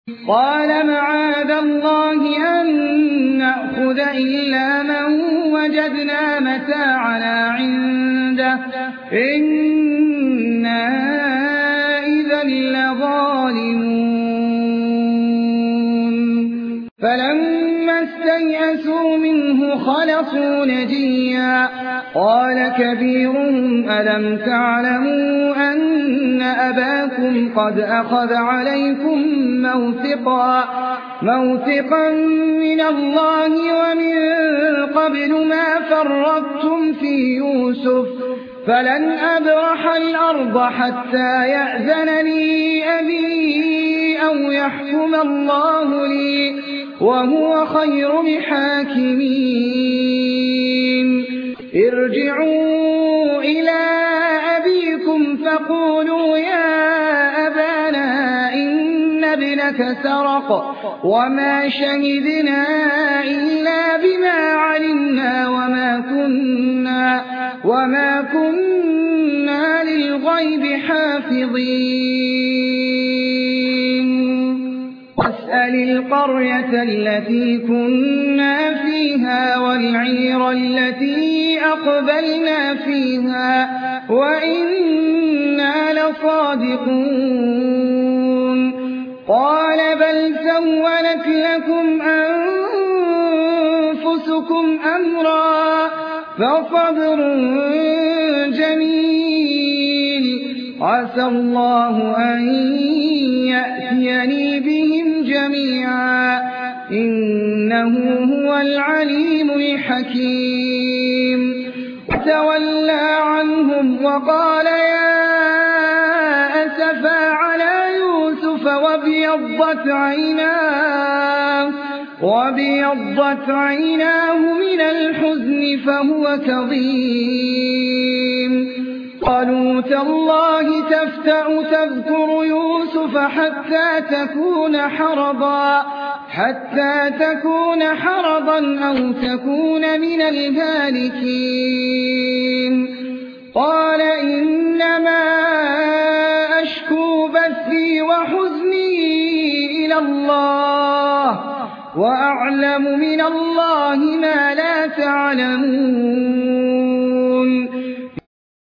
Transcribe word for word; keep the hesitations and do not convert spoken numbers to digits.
قال معاذ الله أن نأخذ إلا من وجدنا متاعنا عنده إنا إذا لظالمون فلما استيئسوا منه خلصوا نجيا قال كبيرهم ألم تعلموا أن أباكم قد أخذ عليكم موثقا موثقا من الله ومن قبل ما فرطتم في يوسف فلن أبرح الأرض حتى يأذن لي أبي أو يحكم الله لي وهو خير الحاكمين ارجعوا إلى أبيكم فقولوا يا أبانا إن ابنك سرق وما شهدنا إلا بما علمنا وما كنا, وما كنا للغيب حافظين واسأل القرية التي كنا فيها والعير التي أقبلنا فيها وإنا لصادقون قال بل سولت لكم أنفسكم أمرا فصبر جميل عسى الله أن يأتيني بهم جميعا إنه هو العليم الحكيم وتولى عنهم وقال يا أسفا على يوسف وابيضت عيناه وابيضت عيناه من الحزن فهو كظيم قالوا تالله تفتأ تذكر يوسف حتى تكون حرضا حتى تكون حرضا أو تكون من الهالكين قال إنما أشكو بثي وحزني إلى الله وأعلم من الله ما لا تعلمون